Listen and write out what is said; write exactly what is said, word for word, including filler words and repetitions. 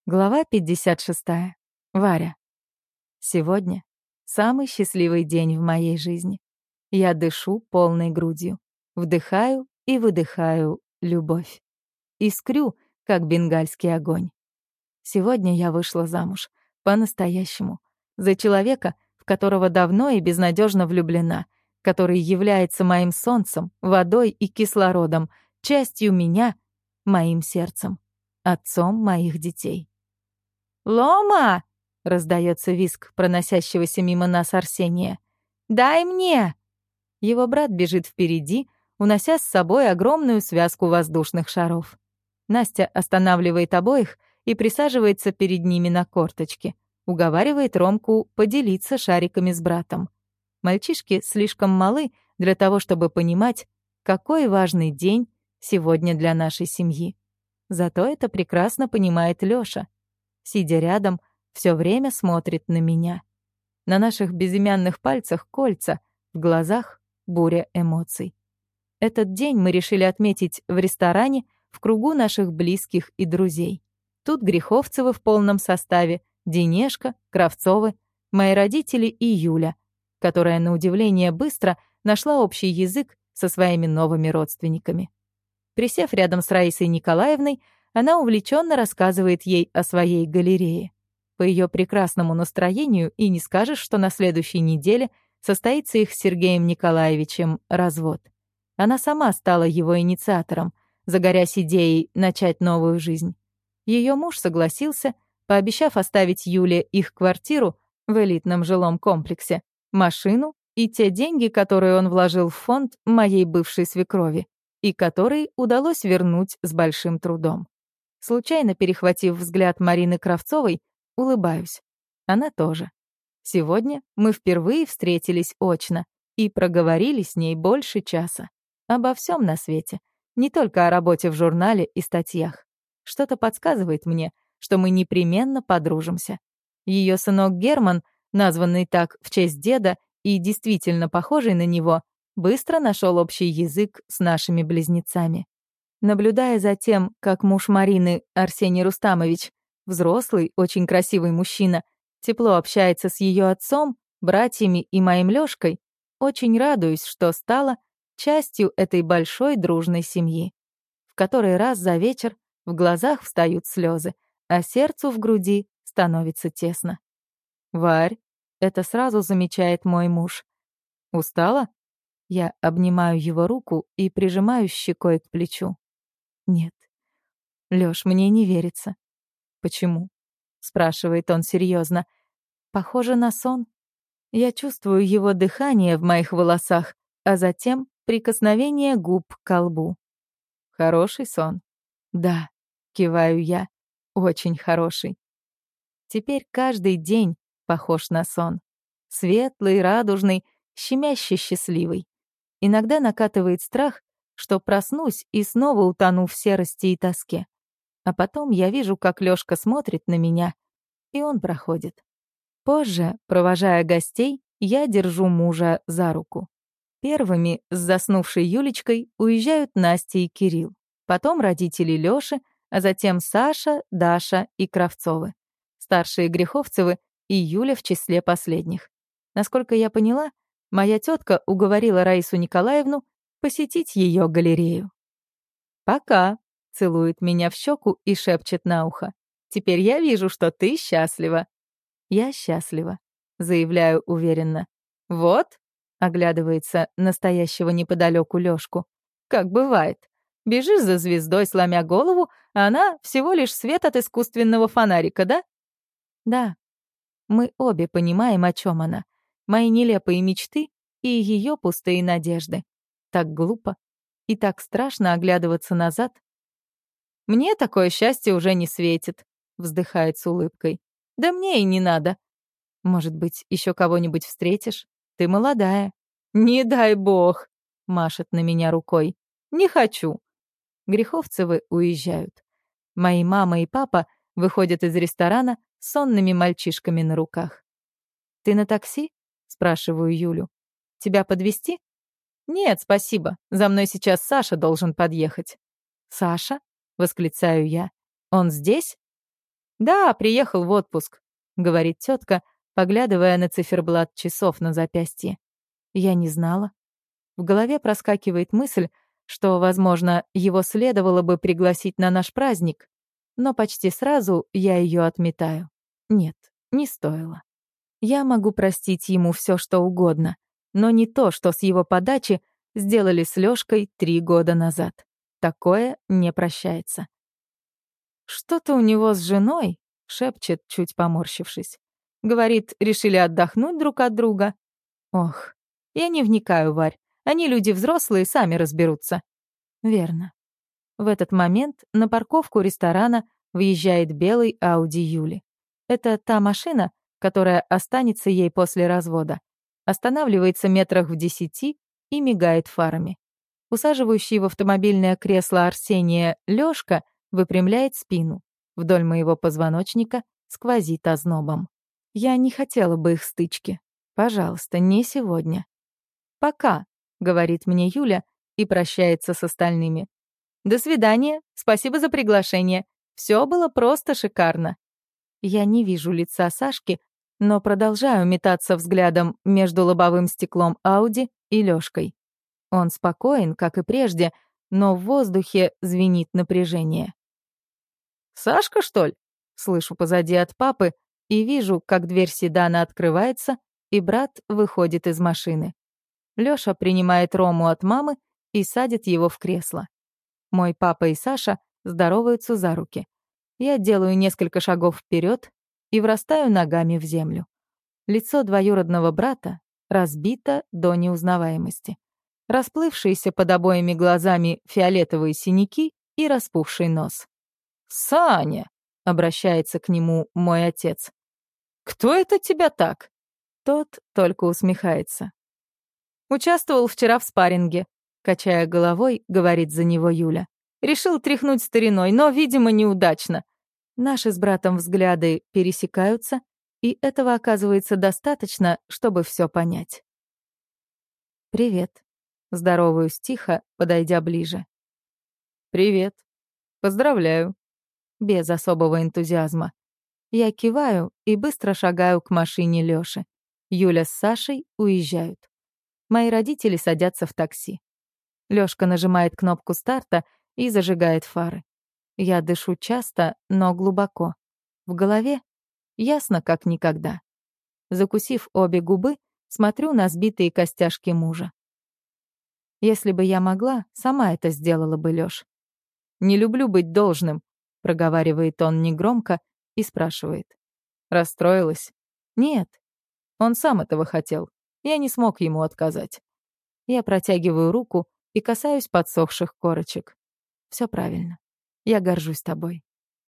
Глава пятьдесят шестая. Варя. Сегодня самый счастливый день в моей жизни. Я дышу полной грудью, вдыхаю и выдыхаю любовь. Искрю, как бенгальский огонь. Сегодня я вышла замуж. По-настоящему. За человека, в которого давно и безнадежно влюблена, который является моим солнцем, водой и кислородом, частью меня, моим сердцем, отцом моих детей. «Лома!» — раздается визг проносящегося мимо нас Арсения. «Дай мне!» Его брат бежит впереди, унося с собой огромную связку воздушных шаров. Настя останавливает обоих и присаживается перед ними на корточки, уговаривает Ромку поделиться шариками с братом. Мальчишки слишком малы для того, чтобы понимать, какой важный день сегодня для нашей семьи. Зато это прекрасно понимает Лёша. Сидя рядом, все время смотрит на меня. На наших безымянных пальцах кольца, в глазах буря эмоций. Этот день мы решили отметить в ресторане в кругу наших близких и друзей. Тут Греховцевы в полном составе, Денешка, Кравцовы, мои родители и Юля, которая, на удивление, быстро нашла общий язык со своими новыми родственниками. Присев рядом с Раисой Николаевной, она увлеченно рассказывает ей о своей галерее. По ее прекрасному настроению и не скажешь, что на следующей неделе состоится их с Сергеем Николаевичем развод. Она сама стала его инициатором, загорясь идеей начать новую жизнь. Ее муж согласился, пообещав оставить Юле их квартиру в элитном жилом комплексе, машину и те деньги, которые он вложил в фонд моей бывшей свекрови, и которые удалось вернуть с большим трудом. Случайно перехватив взгляд Марины Кравцовой, улыбаюсь. Она тоже. Сегодня мы впервые встретились очно и проговорили с ней больше часа. Обо всем на свете, не только о работе в журнале и статьях. Что-то подсказывает мне, что мы непременно подружимся. Ее сынок Герман, названный так в честь деда и действительно похожий на него, быстро нашел общий язык с нашими близнецами. Наблюдая за тем, как муж Марины, Арсений Рустамович, взрослый, очень красивый мужчина, тепло общается с ее отцом, братьями и моим Лёшкой, очень радуюсь, что стала частью этой большой дружной семьи. В который раз за вечер в глазах встают слезы, а сердцу в груди становится тесно. «Варь», — это сразу замечает мой муж. «Устала?» Я обнимаю его руку и прижимаю щекой к плечу. Нет. Лёш, мне не верится. Почему? Спрашивает он серьезно. Похоже на сон. Я чувствую его дыхание в моих волосах, а затем прикосновение губ к колбу. Хороший сон? Да, киваю я. Очень хороший. Теперь каждый день похож на сон. Светлый, радужный, щемяще счастливый. Иногда накатывает страх, что проснусь и снова утону в серости и тоске. А потом я вижу, как Лёшка смотрит на меня, и он проходит. Позже, провожая гостей, я держу мужа за руку. Первыми с заснувшей Юлечкой уезжают Настя и Кирилл, потом родители Лёши, а затем Саша, Даша и Кравцовы. Старшие Греховцевы и Юля в числе последних. Насколько я поняла, моя тетка уговорила Раису Николаевну посетить ее галерею. «Пока», — целует меня в щеку и шепчет на ухо. «Теперь я вижу, что ты счастлива». «Я счастлива», — заявляю уверенно. «Вот», — оглядывается настоящего неподалеку Лёшку. «Как бывает. Бежишь за звездой, сломя голову, а она всего лишь свет от искусственного фонарика, да?» «Да. Мы обе понимаем, о чем она. Мои нелепые мечты и ее пустые надежды. Так глупо и так страшно оглядываться назад. «Мне такое счастье уже не светит», — вздыхает с улыбкой. «Да мне и не надо. Может быть, еще кого-нибудь встретишь? Ты молодая». «Не дай бог», — машет на меня рукой. «Не хочу». Греховцевы уезжают. Мои мама и папа выходят из ресторана с сонными мальчишками на руках. «Ты на такси?» — спрашиваю Юлю. «Тебя подвезти?» «Нет, спасибо. За мной сейчас Саша должен подъехать». «Саша?» — восклицаю я. «Он здесь?» «Да, приехал в отпуск», — говорит тетка, поглядывая на циферблат часов на запястье. Я не знала. В голове проскакивает мысль, что, возможно, его следовало бы пригласить на наш праздник, но почти сразу я ее отметаю. Нет, не стоило. Я могу простить ему все, что угодно, но не то, что с его подачи сделали с Лёшкой три года назад. Такое не прощается. «Что-то у него с женой», — шепчет, чуть поморщившись. Говорит, решили отдохнуть друг от друга. Ох, я не вникаю, Варь. Они люди взрослые, сами разберутся. Верно. В этот момент на парковку ресторана въезжает белый Ауди Юли. Это та машина, которая останется ей после развода. Останавливается метрах в десяти и мигает фарами. Усаживающий в автомобильное кресло Арсения Лёшка выпрямляет спину. Вдоль моего позвоночника сквозит ознобом. Я не хотела бы их стычки. Пожалуйста, не сегодня. «Пока», — говорит мне Юля и прощается с остальными. «До свидания, спасибо за приглашение. Все было просто шикарно». Я не вижу лица Сашки, но продолжаю метаться взглядом между лобовым стеклом Ауди и Лёшкой. Он спокоен, как и прежде, но в воздухе звенит напряжение. «Сашка, что ли?» — слышу позади от папы и вижу, как дверь седана открывается, и брат выходит из машины. Лёша принимает Рому от мамы и садит его в кресло. Мой папа и Саша здороваются за руки. Я делаю несколько шагов вперед и врастаю ногами в землю. Лицо двоюродного брата разбито до неузнаваемости. Расплывшиеся под обоими глазами фиолетовые синяки и распухший нос. «Саня!» — обращается к нему мой отец. «Кто это тебя так?» Тот только усмехается. «Участвовал вчера в спарринге», — качая головой, говорит за него Юля. «Решил тряхнуть стариной, но, видимо, неудачно». Наши с братом взгляды пересекаются, и этого оказывается достаточно, чтобы все понять. «Привет», — здороваюсь тихо, подойдя ближе. «Привет. Поздравляю», — без особого энтузиазма. Я киваю и быстро шагаю к машине Лёши. Юля с Сашей уезжают. Мои родители садятся в такси. Лёшка нажимает кнопку старта и зажигает фары. Я дышу часто, но глубоко. В голове ясно, как никогда. Закусив обе губы, смотрю на сбитые костяшки мужа. Если бы я могла, сама это сделала бы, Лёш. «Не люблю быть должным», — проговаривает он негромко и спрашивает. «Расстроилась?» «Нет». Он сам этого хотел. Я не смог ему отказать. Я протягиваю руку и касаюсь подсохших корочек. Все правильно. Я горжусь тобой.